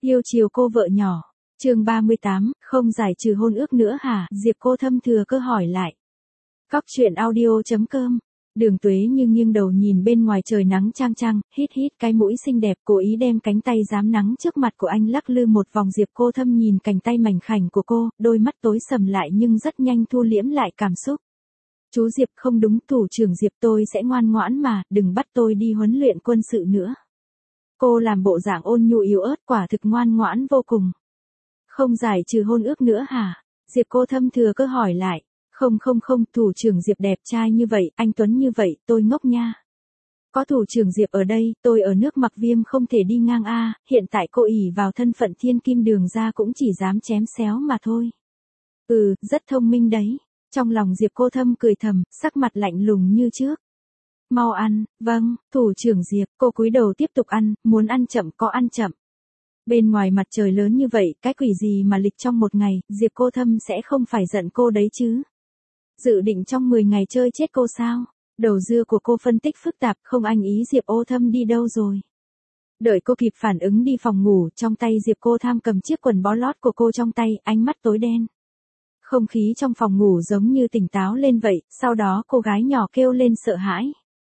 Yêu chiều cô vợ nhỏ. Chương 38, không giải trừ hôn ước nữa hả? Diệp Cô Thâm thừa cơ hỏi lại. Cóc truyện audio.com. Đường Tuế như nghiêng đầu nhìn bên ngoài trời nắng chang chang, hít hít cái mũi xinh đẹp, cố ý đem cánh tay rám nắng trước mặt của anh lắc lư một vòng. Diệp Cô Thâm nhìn cánh tay mảnh khảnh của cô, đôi mắt tối sầm lại nhưng rất nhanh thu liễm lại cảm xúc. Chú Diệp, không đúng, thủ trưởng Diệp, tôi sẽ ngoan ngoãn mà, đừng bắt tôi đi huấn luyện quân sự nữa. Cô làm bộ dạng ôn nhu yếu ớt, quả thực ngoan ngoãn vô cùng. Không giải trừ hôn ước nữa hả? Diệp Cô Thâm thừa cơ hỏi lại. Không, thủ trưởng Diệp đẹp trai như vậy, anh Tuấn như vậy, tôi ngốc nha. Có thủ trưởng Diệp ở đây, tôi ở nước Mặc Viêm không thể đi ngang a. Hiện tại cô ỷ vào thân phận thiên kim đường ra cũng chỉ dám chém xéo mà thôi. Rất thông minh đấy. Trong lòng Diệp Cô Thâm cười thầm, sắc mặt lạnh lùng như trước. Mau ăn, vâng, thủ trưởng Diệp. Cô cúi đầu tiếp tục ăn, muốn ăn chậm có ăn chậm. Bên ngoài mặt trời lớn như vậy, cái quỷ gì mà lịch trong một ngày, Diệp Cô Thâm sẽ không phải giận cô đấy chứ. Dự định trong 10 ngày chơi chết cô sao? Đầu dưa của cô phân tích phức tạp, không anh ý Diệp Cô Thâm đi đâu rồi. Đợi cô kịp phản ứng đi phòng ngủ, trong tay Diệp Cô Thâm cầm chiếc quần bó lót của cô trong tay, ánh mắt tối đen. Không khí trong phòng ngủ giống như tỉnh táo lên vậy, sau đó cô gái nhỏ kêu lên sợ hãi.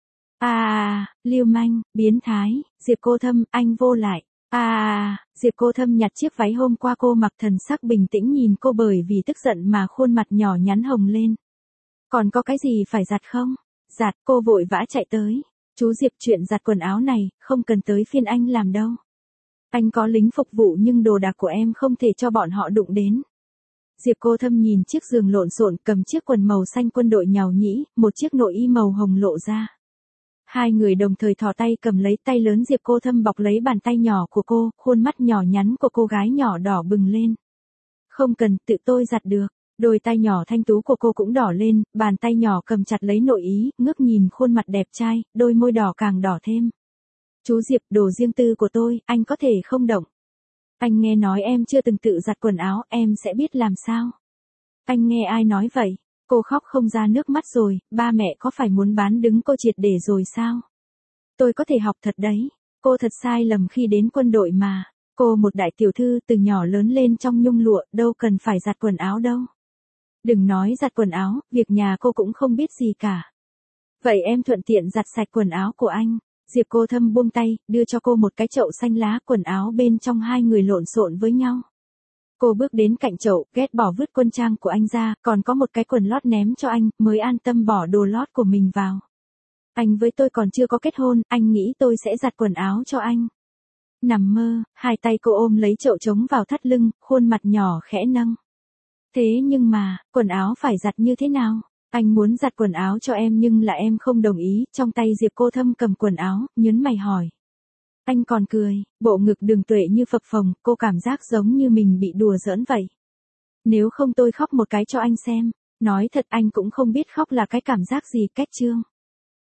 Lưu manh, biến thái, Diệp Cô Thâm, anh vô lại. Diệp Cô Thâm nhặt chiếc váy hôm qua cô mặc, thần sắc bình tĩnh nhìn cô, bởi vì tức giận mà khuôn mặt nhỏ nhắn hồng lên. Còn có cái gì phải giặt không? Giặt, cô vội vã chạy tới. Chú Diệp, chuyện giặt quần áo này, không cần tới phiên anh làm đâu. Anh có lính phục vụ nhưng đồ đạc của em không thể cho bọn họ đụng đến. Diệp Cô Thâm nhìn chiếc giường lộn xộn, cầm chiếc quần màu xanh quân đội nhàu nhĩ, một chiếc nội y màu hồng lộ ra. Hai người đồng thời thò tay cầm lấy tay lớn Diệp Cô Thâm bọc lấy bàn tay nhỏ của cô, khuôn mắt nhỏ nhắn của cô gái nhỏ đỏ bừng lên. Không cần, tự tôi giặt được. Đôi tay nhỏ thanh tú của cô cũng đỏ lên, bàn tay nhỏ cầm chặt lấy nội ý, ngước nhìn khuôn mặt đẹp trai, đôi môi đỏ càng đỏ thêm. Chú Diệp, đồ riêng tư của tôi, anh có thể không động. Anh nghe nói em chưa từng tự giặt quần áo, em sẽ biết làm sao? Anh nghe ai nói vậy? Cô khóc không ra nước mắt rồi, ba mẹ có phải muốn bán đứng cô triệt để rồi sao? Tôi có thể học thật đấy, cô thật sai lầm khi đến quân đội mà. Cô một đại tiểu thư từ nhỏ lớn lên trong nhung lụa, đâu cần phải giặt quần áo đâu. Đừng nói giặt quần áo, việc nhà cô cũng không biết gì cả. Vậy em thuận tiện giặt sạch quần áo của anh. Diệp Cô Thâm buông tay, đưa cho cô một cái chậu xanh lá, quần áo bên trong hai người lộn xộn với nhau. Cô bước đến cạnh chậu, ghét bỏ vứt quân trang của anh ra, còn có một cái quần lót ném cho anh, mới an tâm bỏ đồ lót của mình vào. Anh với tôi còn chưa có kết hôn, anh nghĩ tôi sẽ giặt quần áo cho anh. Nằm mơ, hai tay cô ôm lấy chậu trống vào thắt lưng, khuôn mặt nhỏ khẽ nâng. Thế nhưng mà, quần áo phải giặt như thế nào? Anh muốn giặt quần áo cho em nhưng là em không đồng ý. Trong tay Diệp Cô Thâm cầm quần áo, nhớn mày hỏi. Anh còn cười, bộ ngực Đường Tuệ như phập phồng, cô cảm giác giống như mình bị đùa giỡn vậy. Nếu không tôi khóc một cái cho anh xem. Nói thật anh cũng không biết khóc là cái cảm giác gì. Cách chương.